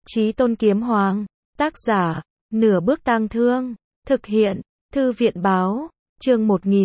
Chí Tôn Kiếm Hoàng, tác giả, Nửa Bước Tang Thương, thực hiện, Thư viện báo, chương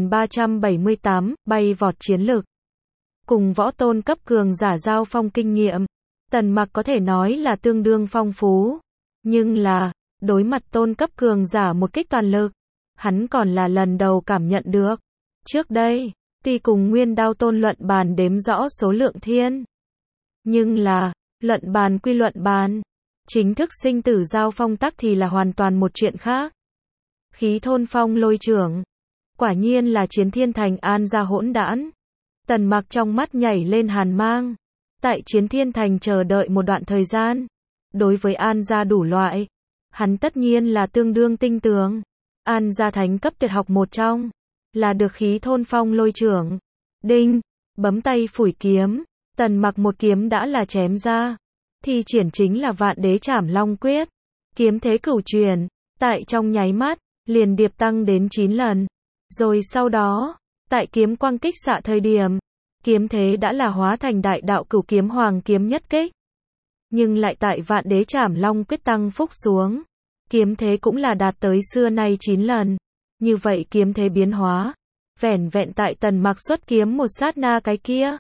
1378, bay vọt chiến lực. Cùng võ tôn cấp cường giả giao phong kinh nghiệm, Tần Mặc có thể nói là tương đương phong phú, nhưng là, đối mặt tôn cấp cường giả một kích toàn lực, hắn còn là lần đầu cảm nhận được. Trước đây, tuy cùng Nguyên Đao Tôn luận bàn đếm rõ số lượng thiên, nhưng là, luận bàn quy luận bàn, chính thức sinh tử giao phong tắc thì là hoàn toàn một chuyện khác. Khí thôn phong lôi trưởng, quả nhiên là chiến thiên thành An gia hỗn đản. Tần Mặc trong mắt nhảy lên hàn mang. Tại chiến thiên thành chờ đợi một đoạn thời gian, đối với An gia đủ loại, hắn tất nhiên là tương đương tinh tường. An gia thánh cấp tuyệt học một trong, là được khí thôn phong lôi trưởng. Đinh, bấm tay phủi kiếm, Tần Mặc một kiếm đã là chém ra. Thi triển chính là Vạn Đế Trảm Long Quyết. Kiếm thế cửu truyền, tại trong nháy mắt, liền điệp tăng đến 9 lần. Rồi sau đó, tại kiếm quang kích xạ thời điểm, kiếm thế đã là hóa thành đại đạo cửu kiếm hoàng kiếm nhất kích. Nhưng lại tại Vạn Đế Trảm Long Quyết tăng phúc xuống, kiếm thế cũng là đạt tới xưa nay 9 lần. Như vậy kiếm thế biến hóa, vẻn vẹn tại Tần Mặc xuất kiếm một sát na cái kia,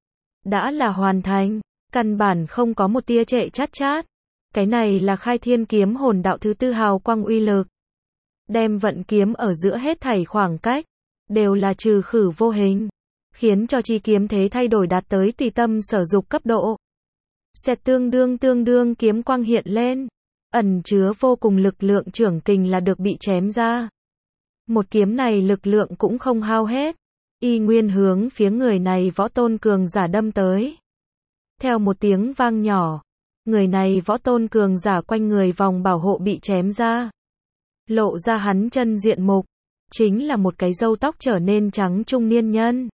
đã là hoàn thành, căn bản không có một tia trệ chát chát. Cái này là khai thiên kiếm hồn đạo thứ tư hào quang uy lực. Đem vận kiếm ở giữa hết thảy khoảng cách, đều là trừ khử vô hình, khiến cho chi kiếm thế thay đổi đạt tới tùy tâm sở dục cấp độ. Xẹt tương đương kiếm quang hiện lên, ẩn chứa vô cùng lực lượng trưởng kình là được bị chém ra. Một kiếm này lực lượng cũng không hao hết, y nguyên hướng phía người này võ tôn cường giả đâm tới. Theo một tiếng vang nhỏ, người này võ tôn cường giả quanh người vòng bảo hộ bị chém ra. Lộ ra hắn chân diện mục, chính là một cái râu tóc trở nên trắng trung niên nhân.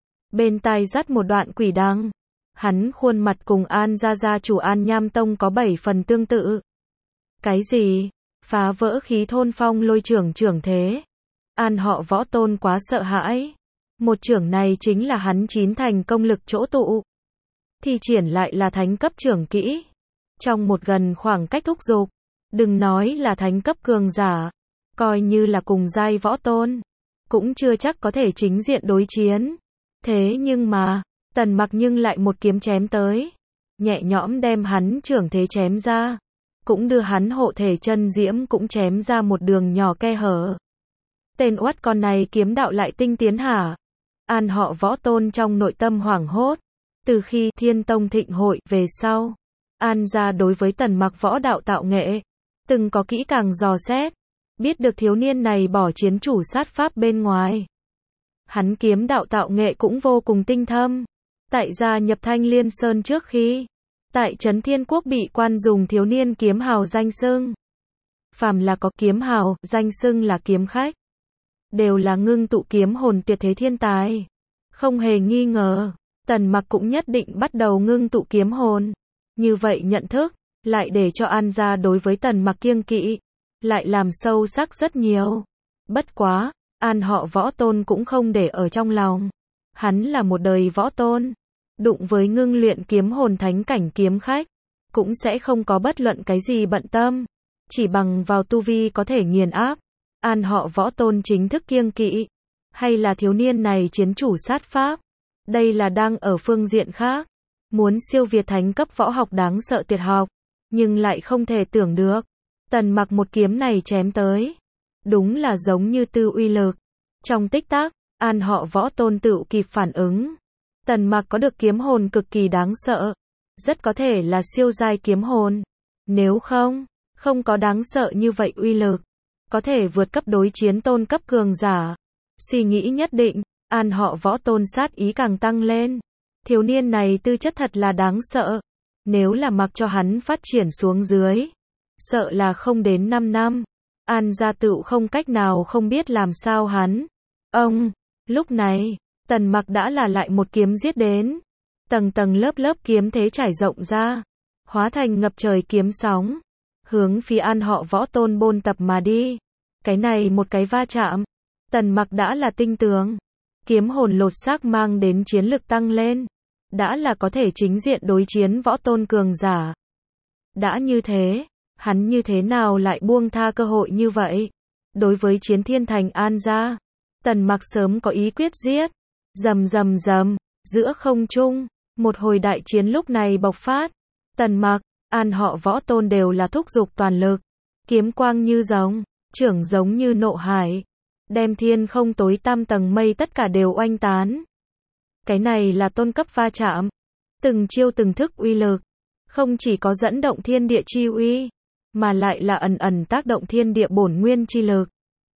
Bên tai dắt một đoạn quỷ đăng. Hắn khuôn mặt cùng An gia gia chủ An Nham Tông có 7 phần tương tự. Cái gì? Phá vỡ khí thôn phong lôi trưởng thế. An họ võ tôn quá sợ hãi. Một trưởng này chính là hắn 9 thành công lực chỗ tụ. Thi triển lại là thánh cấp trưởng kỹ. Trong một gần khoảng cách thúc giục, đừng nói là thánh cấp cường giả, coi như là cùng giai võ tôn, cũng chưa chắc có thể chính diện đối chiến. Thế nhưng mà, Tần Mặc nhưng lại một kiếm chém tới, nhẹ nhõm đem hắn trưởng thế chém ra, cũng đưa hắn hộ thể chân diễm cũng chém ra một đường nhỏ khe hở. Tên oắt con này kiếm đạo lại tinh tiến hả? An họ võ tôn trong nội tâm hoảng hốt. Từ khi Thiên Tông thịnh hội về sau, An gia đối với Tần Mặc võ đạo tạo nghệ, từng có kỹ càng dò xét, biết được thiếu niên này bỏ chiến chủ sát pháp bên ngoài. Hắn kiếm đạo tạo nghệ cũng vô cùng tinh thâm. Tại gia nhập Thanh Liên Sơn trước khi, tại Trấn Thiên Quốc bị quan dùng thiếu niên kiếm hào danh xưng. Phàm là có kiếm hào, danh xưng là kiếm khách, đều là ngưng tụ kiếm hồn tuyệt thế thiên tài. Không hề nghi ngờ, Tần Mặc cũng nhất định bắt đầu ngưng tụ kiếm hồn. Như vậy nhận thức, lại để cho An gia đối với Tần Mặc kiêng kỵ, lại làm sâu sắc rất nhiều. Bất quá, An họ võ tôn cũng không để ở trong lòng. Hắn là một đời võ tôn, đụng với ngưng luyện kiếm hồn thánh cảnh kiếm khách, cũng sẽ không có bất luận cái gì bận tâm. Chỉ bằng vào tu vi có thể nghiền áp, An họ võ tôn chính thức kiêng kỵ, hay là thiếu niên này chiến chủ sát pháp. Đây là đang ở phương diện khác, muốn siêu việt thánh cấp võ học đáng sợ tuyệt học, nhưng lại không thể tưởng được. Tần Mặc một kiếm này chém tới, đúng là giống như tư uy lực. Trong tích tắc, An họ võ tôn tự kịp phản ứng. Tần Mặc có được kiếm hồn cực kỳ đáng sợ, rất có thể là siêu giai kiếm hồn. Nếu không có đáng sợ như vậy uy lực, có thể vượt cấp đối chiến tôn cấp cường giả. Suy nghĩ nhất định, An họ võ tôn sát ý càng tăng lên. Thiếu niên này tư chất thật là đáng sợ. Nếu là mặc cho hắn phát triển xuống dưới, sợ là không đến 5 năm, An gia tự không cách nào không biết làm sao hắn. Lúc này, Tần Mặc đã là lại một kiếm giết đến. Tầng tầng lớp kiếm thế trải rộng ra, hóa thành ngập trời kiếm sóng, hướng phía An họ võ tôn bôn tập mà đi. Cái này một cái va chạm, Tần Mặc đã là tinh tường. Kiếm hồn lột xác mang đến chiến lực tăng lên, đã là có thể chính diện đối chiến võ tôn cường giả. Đã như thế, hắn như thế nào lại buông tha cơ hội như vậy? Đối với Chiến Thiên Thành An gia, Tần Mặc sớm có ý quyết giết. Rầm rầm rầm, giữa không trung, một hồi đại chiến lúc này bộc phát. Tần Mặc, An họ Võ Tôn đều là thúc giục toàn lực, kiếm quang như rồng, trưởng giống như nộ hải, đem thiên không tối tăm tầng mây tất cả đều oanh tán. Cái này là tôn cấp va chạm, từng chiêu từng thức uy lực, không chỉ có dẫn động thiên địa chi uy, mà lại là ẩn ẩn tác động thiên địa bổn nguyên chi lực.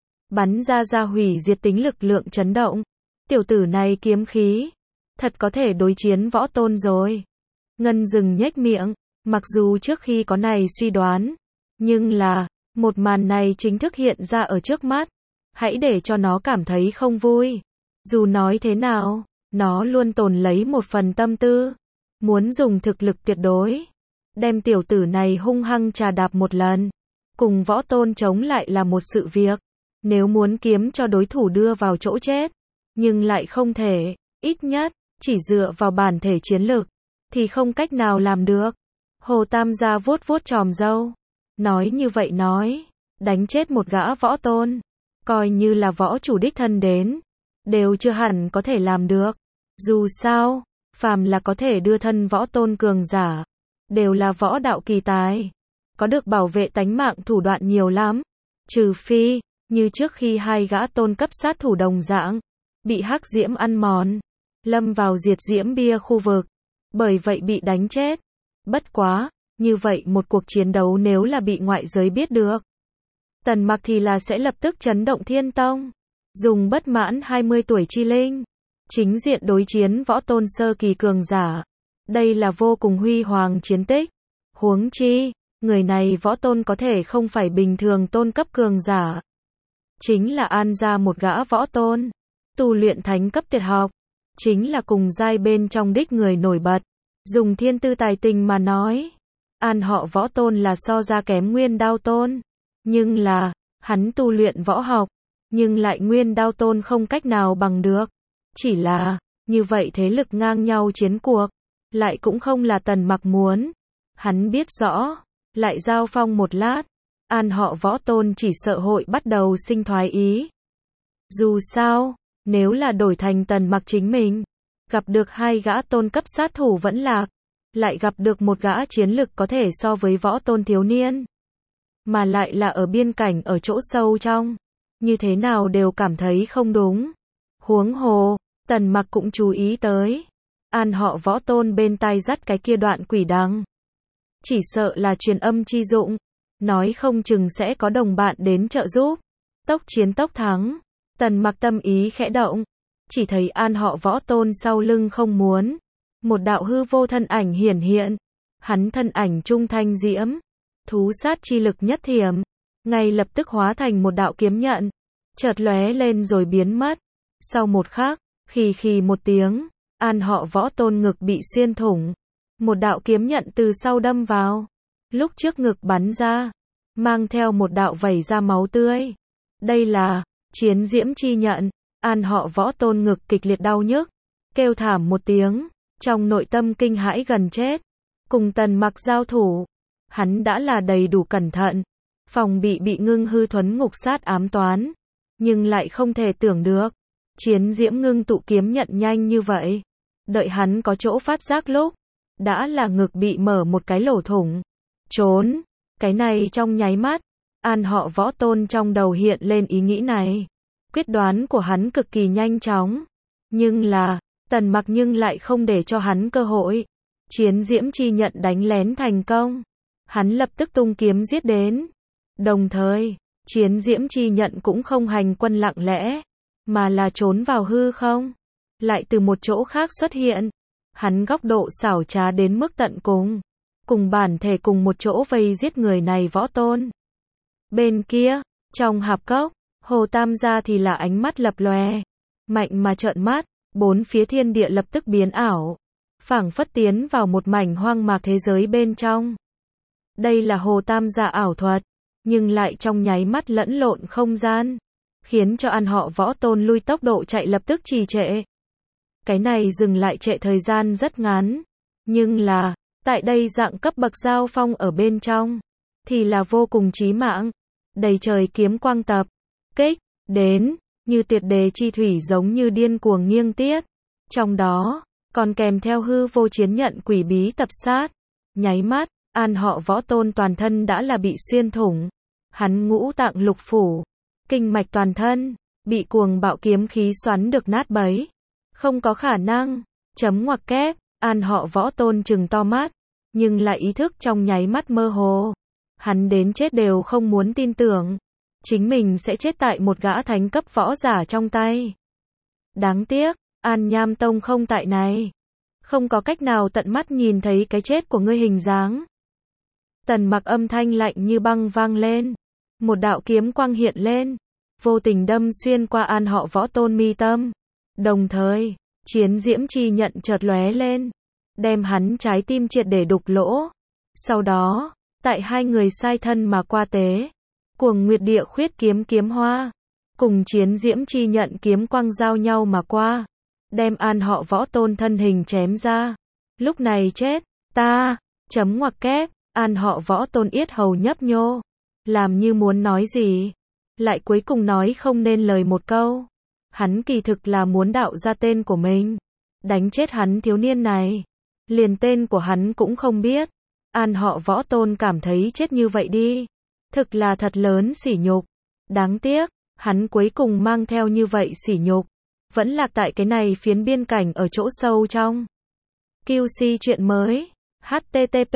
Bắn ra hủy diệt tính lực lượng chấn động. Tiểu tử này kiếm khí, thật có thể đối chiến Võ Tôn rồi. Ngân Dừng nhếch miệng, mặc dù trước khi có này suy đoán, nhưng là, một màn này chính thức hiện ra ở trước mắt. Hãy để cho nó cảm thấy không vui. Dù nói thế nào, nó luôn tồn lấy một phần tâm tư, muốn dùng thực lực tuyệt đối, đem tiểu tử này hung hăng trà đạp một lần. Cùng Võ Tôn chống lại là một sự việc, nếu muốn kiếm cho đối thủ đưa vào chỗ chết, nhưng lại không thể, ít nhất, chỉ dựa vào bản thể chiến lực, thì không cách nào làm được. Hồ Tam gia vuốt vuốt chòm râu, nói như vậy nói, đánh chết một gã Võ Tôn, coi như là võ chủ đích thân đến, đều chưa hẳn có thể làm được. Dù sao, phàm là có thể đưa thân Võ Tôn cường giả, đều là võ đạo kỳ tài, có được bảo vệ tánh mạng thủ đoạn nhiều lắm. Trừ phi, như trước khi hai gã tôn cấp sát thủ đồng dạng, bị hắc diễm ăn mòn, lâm vào diệt diễm bia khu vực, bởi vậy bị đánh chết. Bất quá, như vậy một cuộc chiến đấu nếu là bị ngoại giới biết được, Tần Mặc thì là sẽ lập tức chấn động Thiên Tông, dùng bất mãn 20 tuổi chi linh, chính diện đối chiến Võ Tôn sơ kỳ cường giả. Đây là vô cùng huy hoàng chiến tích. Huống chi, người này Võ Tôn có thể không phải bình thường tôn cấp cường giả, chính là An gia một gã Võ Tôn, tu luyện thánh cấp tuyệt học, chính là cùng giai bên trong đích người nổi bật. Dùng thiên tư tài tình mà nói, An họ Võ Tôn là so ra kém Nguyên Đao Tôn, nhưng là, hắn tu luyện võ học, nhưng lại Nguyên Đao Tôn không cách nào bằng được. Chỉ là, như vậy thế lực ngang nhau chiến cuộc, lại cũng không là Tần Mặc muốn. Hắn biết rõ, lại giao phong một lát, An họ Võ Tôn chỉ sợ hội bắt đầu sinh thoái ý. Dù sao, nếu là đổi thành Tần Mặc chính mình, gặp được hai gã tôn cấp sát thủ vẫn lạc, lại gặp được một gã chiến lực có thể so với Võ Tôn thiếu niên, mà lại là ở biên cảnh ở chỗ sâu trong, như thế nào đều cảm thấy không đúng. Huống hồ, Tần Mặc cũng chú ý tới, An họ Võ Tôn bên tai dắt cái kia đoạn quỷ đăng, chỉ sợ là truyền âm chi dụng, nói không chừng sẽ có đồng bạn đến trợ giúp. Tốc chiến tốc thắng. Tần Mặc tâm ý khẽ động, chỉ thấy An họ Võ Tôn sau lưng không muốn, một đạo hư vô thân ảnh hiển hiện, hắn thân ảnh trung thanh diễm, thú sát chi lực nhất thiểm, ngay lập tức hóa thành một đạo kiếm nhận, chợt lóe lên rồi biến mất. Sau một khắc, khì một tiếng, An họ Võ Tôn ngực bị xuyên thủng, một đạo kiếm nhận từ sau đâm vào, lúc trước ngực bắn ra, mang theo một đạo vẩy ra máu tươi. Đây là Chiến Diễm chi nhận. An họ Võ Tôn ngực kịch liệt đau nhức, kêu thảm một tiếng, trong nội tâm kinh hãi gần chết. Cùng Tần Mặc giao thủ, hắn đã là đầy đủ cẩn thận, phòng bị Ngưng Hư Thuấn Ngục Sát ám toán, nhưng lại không thể tưởng được, Chiến Diễm ngưng tụ kiếm nhận nhanh như vậy. Đợi hắn có chỗ phát giác lúc, đã là ngực bị mở một cái lỗ thủng. Trốn, cái này trong nháy mắt, An họ Võ Tôn trong đầu hiện lên ý nghĩ này. Quyết đoán của hắn cực kỳ nhanh chóng, nhưng là, Tần Mặc nhưng lại không để cho hắn cơ hội. Chiến Diễm chi nhận đánh lén thành công, hắn lập tức tung kiếm giết đến. Đồng thời, Chiến Diễm chi nhận cũng không hành quân lặng lẽ, mà là trốn vào hư không, lại từ một chỗ khác xuất hiện. Hắn góc độ xảo trá đến mức tận cùng bản thể cùng một chỗ vây giết người này Võ Tôn. Bên kia, trong hạp cốc, Hồ Tam gia thì là ánh mắt lập lòe, mạnh mà trợn mắt, bốn phía thiên địa lập tức biến ảo, phảng phất tiến vào một mảnh hoang mạc thế giới bên trong. Đây là Hồ Tam gia ảo thuật, nhưng lại trong nháy mắt lẫn lộn không gian, khiến cho An họ Võ Tôn lui tốc độ chạy lập tức trì trệ. Cái này dừng lại trệ thời gian rất ngắn, nhưng là, Tại đây dạng cấp bậc giao phong ở bên trong, thì là vô cùng chí mạng. Đầy trời kiếm quang tập, kích, đến, như tuyệt đề chi thủy giống như điên cuồng nghiêng tiết. Trong đó, còn kèm theo hư vô chiến nhận quỷ bí tập sát. Nháy mắt, An Họ Võ Tôn toàn thân đã là bị xuyên thủng. Hắn ngũ tạng lục phủ, kinh mạch toàn thân, bị cuồng bạo kiếm khí xoắn được nát bấy. Không có khả năng, chấm ngoặc kép, An Họ Võ Tôn trừng to mắt, nhưng lại ý thức trong nháy mắt mơ hồ. Hắn đến chết đều không muốn tin tưởng, chính mình sẽ chết tại một gã thánh cấp võ giả trong tay. Đáng tiếc, An Nham Tông không tại này. Không có cách nào tận mắt nhìn thấy cái chết của ngươi hình dáng. Tần Mặc âm thanh lạnh như băng vang lên. Một đạo kiếm quang hiện lên, vô tình đâm xuyên qua An Họ Võ Tôn mi tâm. Đồng thời, chiến diễm chi nhận chợt lóe lên, đem hắn trái tim triệt để đục lỗ. Sau đó, tại hai người sai thân mà qua tế, Cuồng Nguyệt Địa Khuyết kiếm kiếm hoa, cùng chiến diễm chi nhận kiếm quang giao nhau mà qua, đem An Họ Võ Tôn thân hình chém ra. Lúc này chết, ta, chấm ngoặc kép, An Họ Võ Tôn yết hầu nhấp nhô, làm như muốn nói gì, lại cuối cùng nói không nên lời một câu. Hắn kỳ thực là muốn đạo ra tên của mình, đánh chết hắn thiếu niên này, liền tên của hắn cũng không biết. An Họ Võ Tôn cảm thấy chết như vậy đi, thực là thật lớn sỉ nhục. Đáng tiếc, hắn cuối cùng mang theo như vậy sỉ nhục, vẫn lạc tại cái này phiến biên cảnh ở chỗ sâu trong. QC chuyện mới, http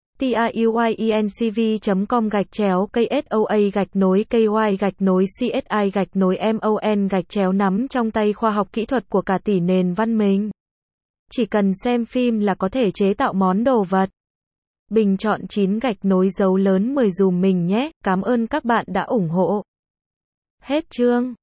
tiuyencv.com/KSOA-KY-CSI-MON-nắm trong tay khoa học kỹ thuật của cả tỷ nền văn minh. Chỉ cần xem phim là có thể chế tạo món đồ vật. Bình chọn 9 dấu lớn 10 dùm mình nhé. Cảm ơn các bạn đã ủng hộ. Hết chương.